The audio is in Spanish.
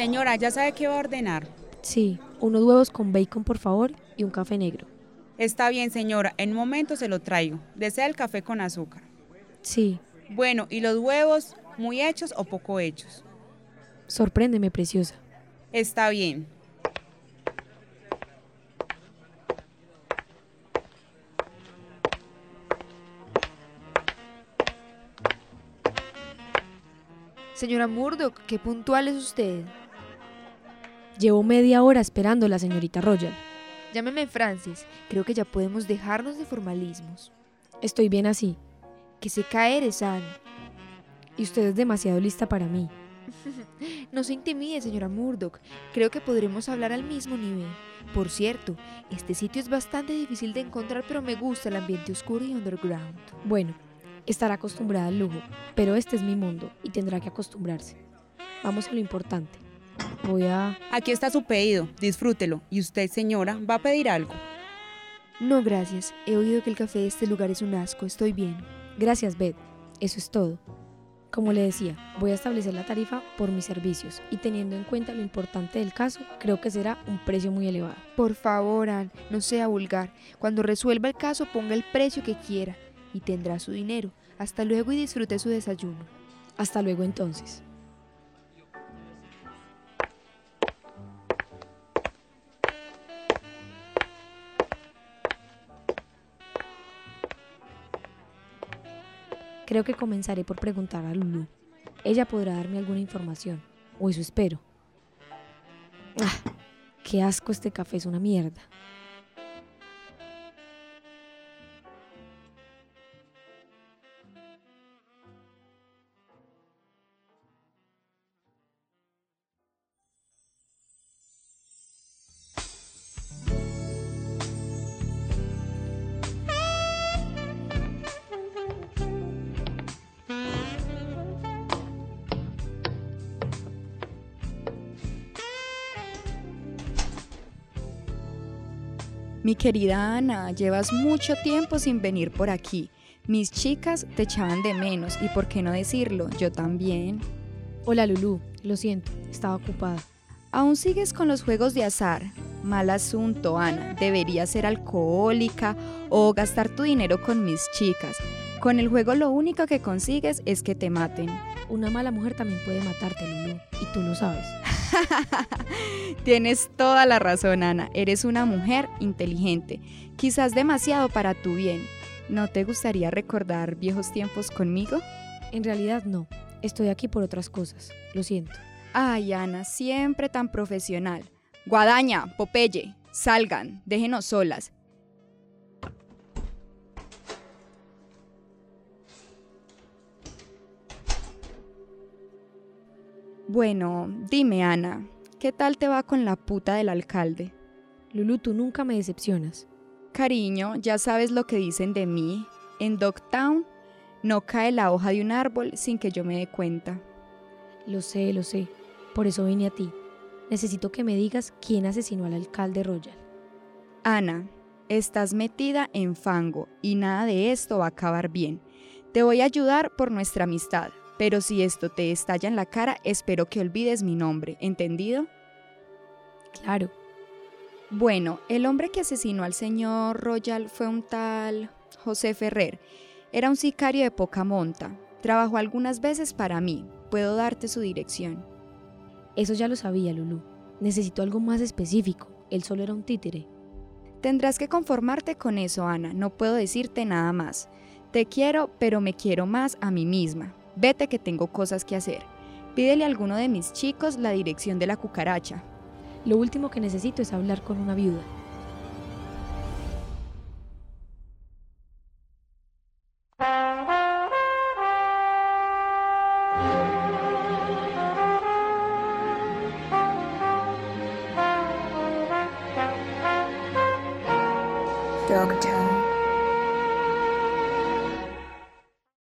Señora, ¿ya sabe qué va a ordenar? Sí, unos huevos con bacon, por favor, y un café negro. Está bien, señora, en un momento se lo traigo. ¿Desea el café con azúcar? Sí, Bueno, ¿y los huevos, muy hechos o poco hechos? sorpréndeme, preciosa. Está bien. Señora Murdoch, qué puntual es usted. Llevo media hora esperando a la señorita Royal. Llámeme Francis, creo que ya podemos dejarnos de formalismos. Estoy bien así, Que se cae eres Anne. y usted es demasiado lista para mí. No se intimide, señora Murdoch. Creo que podremos hablar al mismo nivel. Por cierto, este sitio es bastante difícil de encontrar, pero me gusta el ambiente oscuro y underground. Bueno, estará acostumbrada al lujo, pero este es mi mundo y tendrá que acostumbrarse. Vamos a lo importante. Aquí está su pedido, disfrútelo. ¿Y usted, señora, va a pedir algo? No, gracias. He oído que el café de este lugar es un asco. Estoy bien. Gracias, Beth. Eso es todo. Como le decía, voy a establecer la tarifa por mis servicios y teniendo en cuenta lo importante del caso, creo que será un precio muy elevado. Por favor, Anne, no sea vulgar. Cuando resuelva el caso, ponga el precio que quiera y tendrá su dinero. Hasta luego y disfrute su desayuno. Hasta luego entonces. Creo que comenzaré por preguntar a Lulu. Ella podrá darme alguna información, o eso espero. ¡Ah! ¡Qué asco! Este café es una mierda. Mi querida Ana, llevas mucho tiempo sin venir por aquí. Mis chicas te echaban de menos y por qué no decirlo, yo también. Hola Lulu, lo siento, estaba ocupada. ¿Aún sigues con los juegos de azar? Mal asunto, Ana. Deberías ser alcohólica o gastar tu dinero con mis chicas. Con el juego lo único que consigues es que te maten. Una mala mujer también puede matarte, Lulu, y tú lo sabes. Tienes toda la razón, Ana. Eres una mujer inteligente, quizás demasiado para tu bien. ¿No te gustaría recordar viejos tiempos conmigo? En realidad no, estoy aquí por otras cosas, lo siento. Ay, Ana, siempre tan profesional. Guadaña, Popeye, salgan, déjenos solas. Bueno, dime, Ana, ¿qué tal te va con la puta del alcalde? Lulu, tú nunca me decepcionas. Cariño, ya sabes lo que dicen de mí. En Dogtown no cae la hoja de un árbol sin que yo me dé cuenta. Lo sé, por eso vine a ti. Necesito que me digas quién asesinó al alcalde Royal. Ana, estás metida en fango y nada de esto va a acabar bien. Te voy a ayudar por nuestra amistad. Pero si esto te estalla en la cara, espero que olvides mi nombre, ¿entendido? Claro. Bueno, el hombre que asesinó al señor Royal fue un tal José Ferrer. Era un sicario de poca monta. Trabajó algunas veces para mí. Puedo darte su dirección. Eso ya lo sabía, Lulu. Necesito algo más específico. Él solo era un títere. Tendrás que conformarte con eso, Ana. No puedo decirte nada más. Te quiero, pero me quiero más a mí misma. Vete que tengo cosas que hacer. Pídele a alguno de mis chicos la dirección de la cucaracha. Lo último que necesito es hablar con una viuda.